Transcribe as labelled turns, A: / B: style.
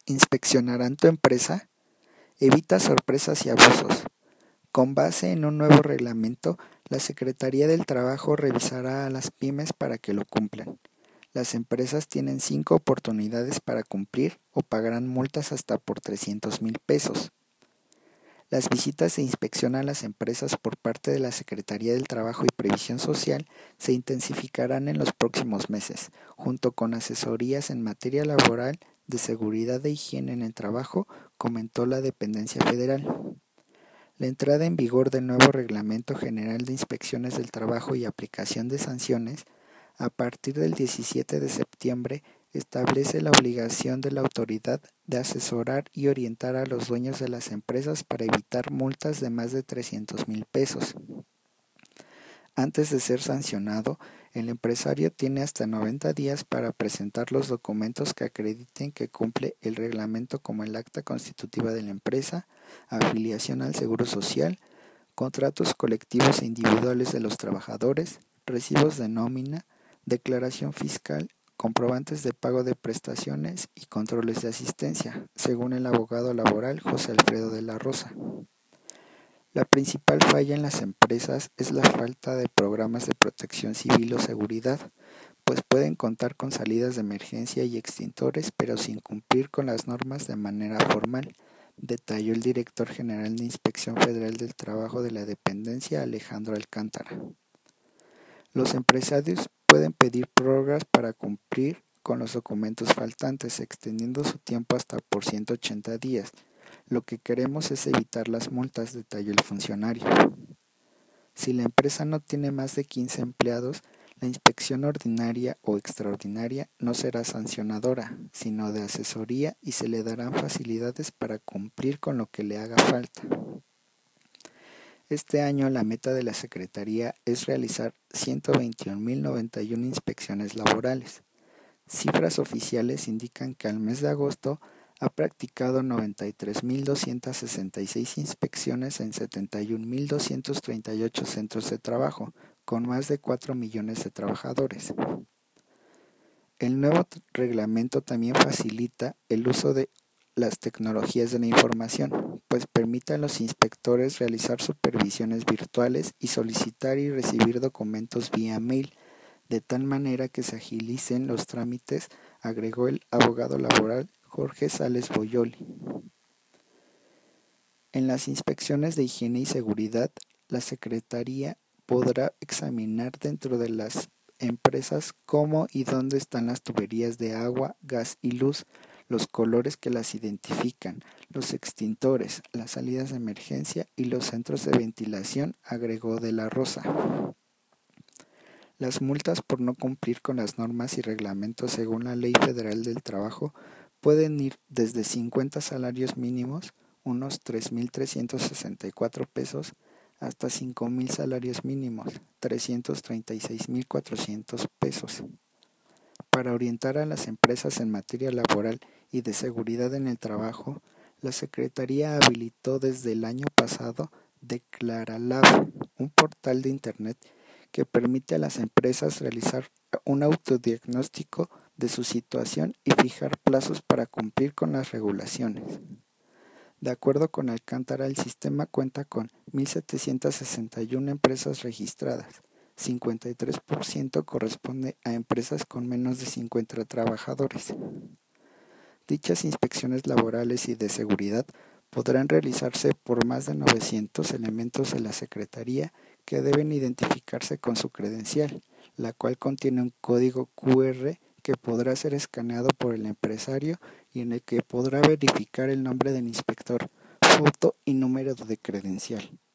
A: inspeccionarán tu empresa? Evita sorpresas y abusos. Con base en un nuevo reglamento, la Secretaría del Trabajo revisará a las pymes para que lo cumplan. Las empresas tienen 5 oportunidades para cumplir o pagarán multas hasta por 300,000 pesos. Las visitas de inspección a las empresas por parte de la Secretaría del Trabajo y Previsión Social se intensificarán en los próximos meses, junto con asesorías en materia laboral, de seguridad e higiene en el trabajo, comentó la dependencia federal. La entrada en vigor del nuevo Reglamento General de Inspecciones del Trabajo y aplicación de sanciones, a partir del 17 de septiembre, establece la obligación de la autoridad de asesorar y orientar a los dueños de las empresas para evitar multas de más de 300,000 pesos. Antes de ser sancionado, el empresario tiene hasta 90 días para presentar los documentos que acrediten que cumple el reglamento, como el acta constitutiva de la empresa, afiliación al Seguro Social, contratos colectivos e individuales de los trabajadores, recibos de nómina, declaración fiscal, comprobantes de pago de prestaciones y controles de asistencia, según el abogado laboral José Alfredo de la Rosa. La principal falla en las empresas es la falta de programas de protección civil o seguridad, pues pueden contar con salidas de emergencia y extintores, pero sin cumplir con las normas de manera formal, detalló el director general de Inspección Federal del Trabajo de la dependencia, Alejandro Alcántara. Los empresarios pueden pedir prórrogas para cumplir con los documentos faltantes, extendiendo su tiempo hasta por 180 días. Lo que queremos es evitar las multas, detalló el funcionario. Si la empresa no tiene más de 15 empleados, la inspección ordinaria o extraordinaria no será sancionadora, sino de asesoría, y se le darán facilidades para cumplir con lo que le haga falta. Este año la meta de la Secretaría es realizar 121,091 inspecciones laborales. Cifras oficiales indican que al mes de agosto ha practicado 93,266 inspecciones en 71,238 centros de trabajo, con más de 4 millones de trabajadores. El nuevo reglamento también facilita el uso de las tecnologías de la información, pues permite a los inspectores realizar supervisiones virtuales y solicitar y recibir documentos vía mail, de tal manera que se agilicen los trámites, agregó el abogado laboral Jorge Sales Boyoli. En las inspecciones de higiene y seguridad, la Secretaría podrá examinar dentro de las empresas cómo y dónde están las tuberías de agua, gas y luz, los colores que las identifican, los extintores, las salidas de emergencia y los centros de ventilación, agregó de la Rosa. Las multas por no cumplir con las normas y reglamentos según la Ley Federal del Trabajo pueden ir desde 50 salarios mínimos, unos 3,364 pesos, hasta 5,000 salarios mínimos, 336,400 pesos. Para orientar a las empresas en materia laboral y de seguridad en el trabajo, la Secretaría habilitó desde el año pasado Declaralab, un portal de Internet que permite a las empresas realizar un autodiagnóstico de su situación y fijar plazos para cumplir con las regulaciones. De acuerdo con Alcántara, el sistema cuenta con 1,761 empresas registradas. 53% corresponde a empresas con menos de 50 trabajadores. Dichas inspecciones laborales y de seguridad podrán realizarse por más de 900 elementos de la Secretaría que deben identificarse con su credencial, la cual contiene un código QR que podrá ser escaneado por el empresario y en el que podrá verificar el nombre del inspector, foto y número de credencial.